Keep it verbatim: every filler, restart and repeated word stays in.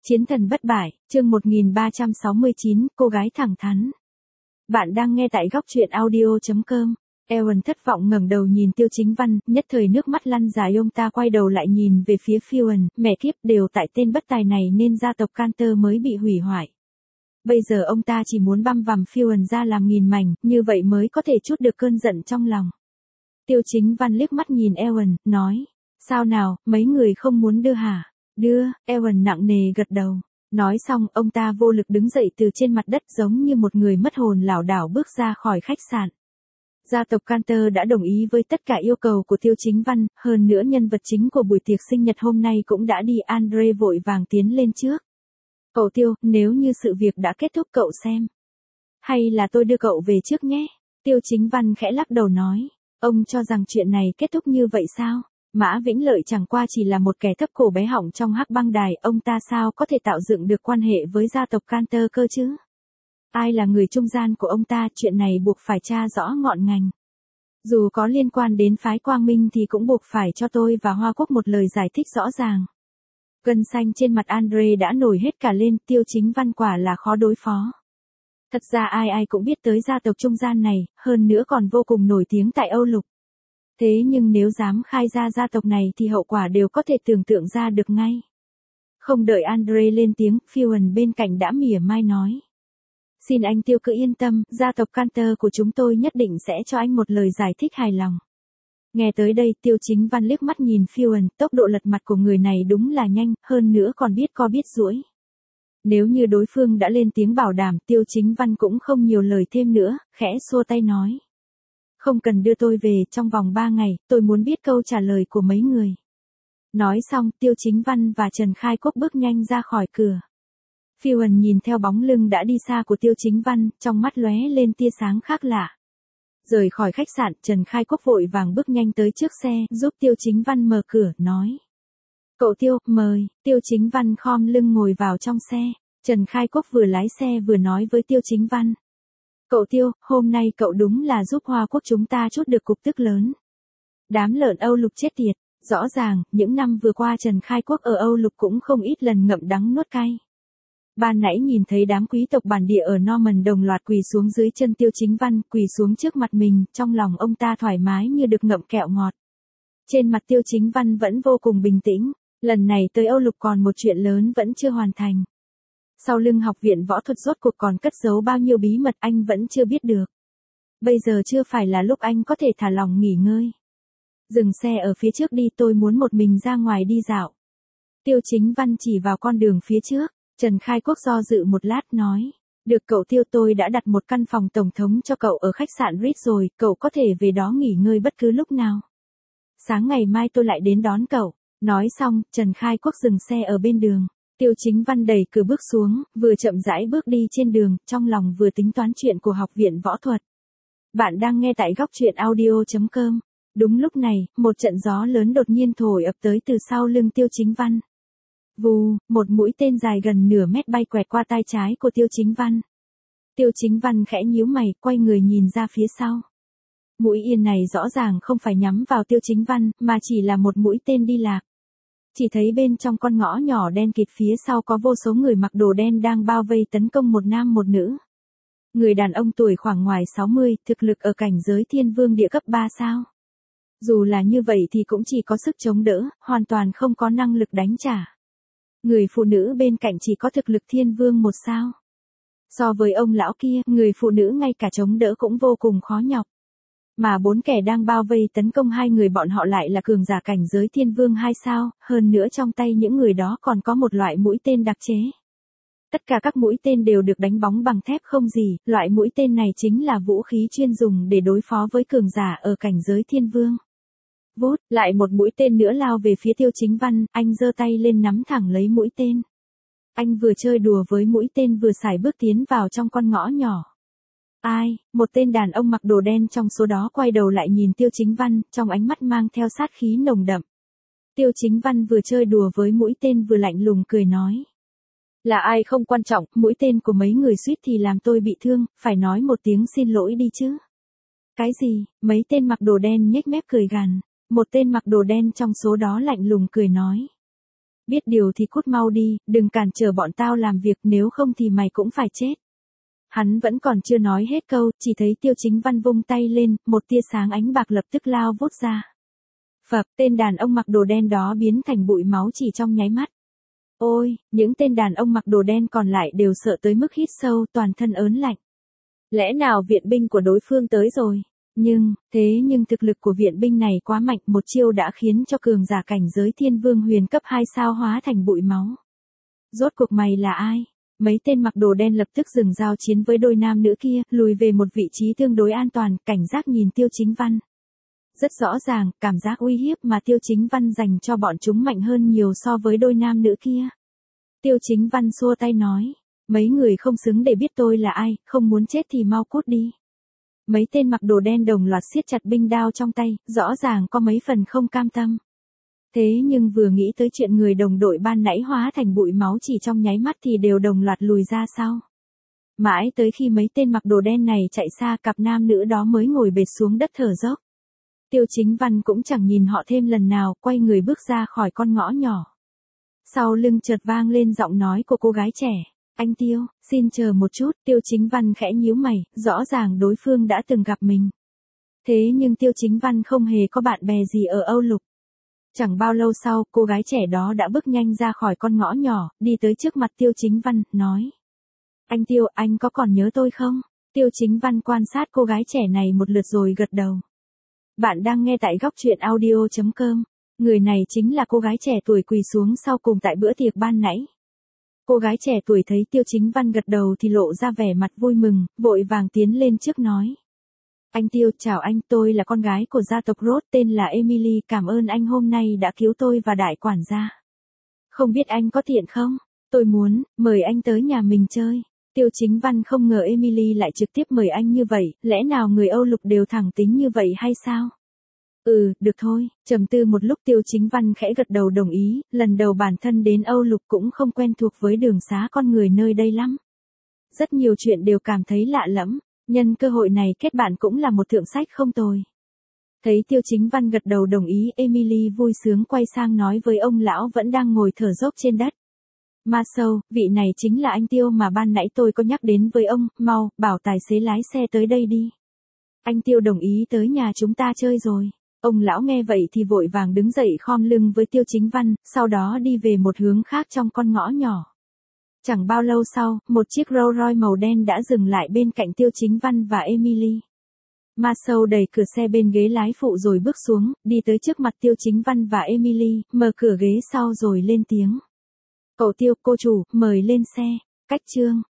Chiến thần bất bại, chương một nghìn ba trăm sáu mươi chín, cô gái thẳng thắn. Bạn đang nghe tại góc truyện audio chấm com. Ewan thất vọng ngẩng đầu nhìn Tiêu Chính Văn, nhất thời nước mắt lăn dài. Ông ta quay đầu lại nhìn về phía Fiona, mẹ kiếp, đều tại tên bất tài này nên gia tộc Cantor mới bị hủy hoại. Bây giờ ông ta chỉ muốn băm vằm Fiona ra làm nghìn mảnh, như vậy mới có thể trút được cơn giận trong lòng. Tiêu Chính Văn liếc mắt nhìn Ewan, nói, sao nào, mấy người không muốn đưa hả? Đưa, Ewan nặng nề gật đầu. Nói xong, ông ta vô lực đứng dậy từ trên mặt đất giống như một người mất hồn lảo đảo bước ra khỏi khách sạn. Gia tộc Cantor đã đồng ý với tất cả yêu cầu của Tiêu Chính Văn, hơn nữa nhân vật chính của buổi tiệc sinh nhật hôm nay cũng đã đi. Andre vội vàng tiến lên trước. Cậu Tiêu, nếu như sự việc đã kết thúc cậu xem. Hay là tôi đưa cậu về trước nhé? Tiêu Chính Văn khẽ lắc đầu nói. Ông cho rằng chuyện này kết thúc như vậy sao? Mã Vĩnh Lợi chẳng qua chỉ là một kẻ thấp cổ bé họng trong hắc băng đài, ông ta sao có thể tạo dựng được quan hệ với gia tộc Cantor cơ chứ? Ai là người trung gian của ông ta, chuyện này buộc phải tra rõ ngọn ngành. Dù có liên quan đến phái Quang Minh thì cũng buộc phải cho tôi và Hoa Quốc một lời giải thích rõ ràng. Gân xanh trên mặt Andre đã nổi hết cả lên. Tiêu Chính Văn quả là khó đối phó. Thật ra ai ai cũng biết tới gia tộc trung gian này, hơn nữa còn vô cùng nổi tiếng tại Âu Lục. Thế nhưng nếu dám khai ra gia tộc này thì hậu quả đều có thể tưởng tượng ra được ngay. Không đợi Andre lên tiếng, Fiona bên cạnh đã mỉa mai nói. Xin anh Tiêu cứ yên tâm, gia tộc Cantor của chúng tôi nhất định sẽ cho anh một lời giải thích hài lòng. Nghe tới đây, Tiêu Chính Văn liếc mắt nhìn Fiona, tốc độ lật mặt của người này đúng là nhanh, hơn nữa còn biết co biết duỗi. Nếu như đối phương đã lên tiếng bảo đảm, Tiêu Chính Văn cũng không nhiều lời thêm nữa, khẽ xua tay nói. Không cần đưa tôi về, trong vòng ba ngày, tôi muốn biết câu trả lời của mấy người. Nói xong, Tiêu Chính Văn và Trần Khai Quốc bước nhanh ra khỏi cửa. Fiona nhìn theo bóng lưng đã đi xa của Tiêu Chính Văn, trong mắt lóe lên tia sáng khác lạ. Rời khỏi khách sạn, Trần Khai Quốc vội vàng bước nhanh tới trước xe, giúp Tiêu Chính Văn mở cửa, nói. Cậu Tiêu, mời. Tiêu Chính Văn khom lưng ngồi vào trong xe. Trần Khai Quốc vừa lái xe vừa nói với Tiêu Chính Văn. Cậu Tiêu, hôm nay cậu đúng là giúp Hoa Quốc chúng ta trút được cục tức lớn. Đám lợn Âu Lục chết tiệt. Rõ ràng, những năm vừa qua Trần Khai Quốc ở Âu Lục cũng không ít lần ngậm đắng nuốt cay. Ban nãy nhìn thấy đám quý tộc bản địa ở Norman đồng loạt quỳ xuống dưới chân Tiêu Chính Văn, quỳ xuống trước mặt mình, trong lòng ông ta thoải mái như được ngậm kẹo ngọt. Trên mặt Tiêu Chính Văn vẫn vô cùng bình tĩnh, lần này tới Âu Lục còn một chuyện lớn vẫn chưa hoàn thành. Sau lưng học viện võ thuật rốt cuộc còn cất giấu bao nhiêu bí mật anh vẫn chưa biết được. Bây giờ chưa phải là lúc anh có thể thả lòng nghỉ ngơi. Dừng xe ở phía trước đi, tôi muốn một mình ra ngoài đi dạo. Tiêu Chính Văn chỉ vào con đường phía trước. Trần Khai Quốc do dự một lát nói. Được cậu Tiêu, tôi đã đặt một căn phòng tổng thống cho cậu ở khách sạn Ritz rồi, cậu có thể về đó nghỉ ngơi bất cứ lúc nào. Sáng ngày mai tôi lại đến đón cậu. Nói xong, Trần Khai Quốc dừng xe ở bên đường. Tiêu Chính Văn đẩy cửa bước xuống, vừa chậm rãi bước đi trên đường, trong lòng vừa tính toán chuyện của học viện võ thuật. Bạn đang nghe tại góc truyện audio chấm com. Đúng lúc này, một trận gió lớn đột nhiên thổi ập tới từ sau lưng Tiêu Chính Văn. Vù, một mũi tên dài gần nửa mét bay quẹt qua tai trái của Tiêu Chính Văn. Tiêu Chính Văn khẽ nhíu mày, quay người nhìn ra phía sau. Mũi yên này rõ ràng không phải nhắm vào Tiêu Chính Văn, mà chỉ là một mũi tên đi lạc. Chỉ thấy bên trong con ngõ nhỏ đen kịt phía sau có vô số người mặc đồ đen đang bao vây tấn công một nam một nữ. Người đàn ông tuổi khoảng ngoài sáu mươi, thực lực ở cảnh giới thiên vương địa cấp ba sao. Dù là như vậy thì cũng chỉ có sức chống đỡ, hoàn toàn không có năng lực đánh trả. Người phụ nữ bên cạnh chỉ có thực lực thiên vương một sao. So với ông lão kia, người phụ nữ ngay cả chống đỡ cũng vô cùng khó nhọc. Mà bốn kẻ đang bao vây tấn công hai người bọn họ lại là cường giả cảnh giới thiên vương hai sao, hơn nữa trong tay những người đó còn có một loại mũi tên đặc chế. Tất cả các mũi tên đều được đánh bóng bằng thép không gì, loại mũi tên này chính là vũ khí chuyên dùng để đối phó với cường giả ở cảnh giới thiên vương. Vút, lại một mũi tên nữa lao về phía Tiêu Chính Văn, anh giơ tay lên nắm thẳng lấy mũi tên. Anh vừa chơi đùa với mũi tên vừa sải bước tiến vào trong con ngõ nhỏ. Ai, một tên đàn ông mặc đồ đen trong số đó quay đầu lại nhìn Tiêu Chính Văn, trong ánh mắt mang theo sát khí nồng đậm. Tiêu Chính Văn vừa chơi đùa với mũi tên vừa lạnh lùng cười nói. Là ai không quan trọng, mũi tên của mấy người suýt thì làm tôi bị thương, phải nói một tiếng xin lỗi đi chứ. Cái gì, mấy tên mặc đồ đen nhếch mép cười gằn. Một tên mặc đồ đen trong số đó lạnh lùng cười nói. Biết điều thì cút mau đi, đừng cản trở bọn tao làm việc, nếu không thì mày cũng phải chết. Hắn vẫn còn chưa nói hết câu, chỉ thấy Tiêu Chính Văn vung tay lên, một tia sáng ánh bạc lập tức lao vút ra. Phập, tên đàn ông mặc đồ đen đó biến thành bụi máu chỉ trong nháy mắt. Ôi, những tên đàn ông mặc đồ đen còn lại đều sợ tới mức hít sâu, toàn thân ớn lạnh. Lẽ nào viện binh của đối phương tới rồi? Nhưng, thế nhưng thực lực của viện binh này quá mạnh, một chiêu đã khiến cho cường giả cảnh giới thiên vương huyền cấp hai sao hóa thành bụi máu. Rốt cuộc mày là ai? Mấy tên mặc đồ đen lập tức dừng giao chiến với đôi nam nữ kia, lùi về một vị trí tương đối an toàn, cảnh giác nhìn Tiêu Chính Văn. Rất rõ ràng, cảm giác uy hiếp mà Tiêu Chính Văn dành cho bọn chúng mạnh hơn nhiều so với đôi nam nữ kia. Tiêu Chính Văn xua tay nói, mấy người không xứng để biết tôi là ai, không muốn chết thì mau cút đi. Mấy tên mặc đồ đen đồng loạt siết chặt binh đao trong tay, rõ ràng có mấy phần không cam tâm. Thế nhưng vừa nghĩ tới chuyện người đồng đội ban nãy hóa thành bụi máu chỉ trong nháy mắt thì đều đồng loạt lùi ra sau. Mãi tới khi mấy tên mặc đồ đen này chạy xa, cặp nam nữ đó mới ngồi bệt xuống đất thở dốc. Tiêu Chính Văn cũng chẳng nhìn họ thêm lần nào, quay người bước ra khỏi con ngõ nhỏ. Sau lưng chợt vang lên giọng nói của cô gái trẻ. Anh Tiêu, xin chờ một chút. Tiêu Chính Văn khẽ nhíu mày, rõ ràng đối phương đã từng gặp mình. Thế nhưng Tiêu Chính Văn không hề có bạn bè gì ở Âu Lục. Chẳng bao lâu sau, cô gái trẻ đó đã bước nhanh ra khỏi con ngõ nhỏ, đi tới trước mặt Tiêu Chính Văn, nói. Anh Tiêu, anh có còn nhớ tôi không? Tiêu Chính Văn quan sát cô gái trẻ này một lượt rồi gật đầu. Bạn đang nghe tại góc truyện audio chấm com. Người này chính là cô gái trẻ tuổi quỳ xuống sau cùng tại bữa tiệc ban nãy. Cô gái trẻ tuổi thấy Tiêu Chính Văn gật đầu thì lộ ra vẻ mặt vui mừng, vội vàng tiến lên trước nói. Anh Tiêu, chào anh, tôi là con gái của gia tộc Roth, tên là Emily, cảm ơn anh hôm nay đã cứu tôi và đại quản gia. Không biết anh có tiện không? Tôi muốn, mời anh tới nhà mình chơi. Tiêu Chính Văn không ngờ Emily lại trực tiếp mời anh như vậy, lẽ nào người Âu Lục đều thẳng tính như vậy hay sao? Ừ, được thôi, trầm tư một lúc Tiêu Chính Văn khẽ gật đầu đồng ý, lần đầu bản thân đến Âu Lục cũng không quen thuộc với đường xá con người nơi đây lắm. Rất nhiều chuyện đều cảm thấy lạ lẫm, nhân cơ hội này kết bạn cũng là một thượng sách không tồi. Thấy Tiêu Chính Văn gật đầu đồng ý, Emily vui sướng quay sang nói với ông lão vẫn đang ngồi thở dốc trên đất. Marcel, vị này chính là anh Tiêu mà ban nãy tôi có nhắc đến với ông, mau, bảo tài xế lái xe tới đây đi. Anh Tiêu đồng ý tới nhà chúng ta chơi rồi. Ông lão nghe vậy thì vội vàng đứng dậy khom lưng với Tiêu Chính Văn, sau đó đi về một hướng khác trong con ngõ nhỏ. Chẳng bao lâu sau, một chiếc Rolls Royce màu đen đã dừng lại bên cạnh Tiêu Chính Văn và Emily. Marcel đẩy cửa xe bên ghế lái phụ rồi bước xuống, đi tới trước mặt Tiêu Chính Văn và Emily, mở cửa ghế sau rồi lên tiếng. Cậu Tiêu, cô chủ, mời lên xe. Cách chương.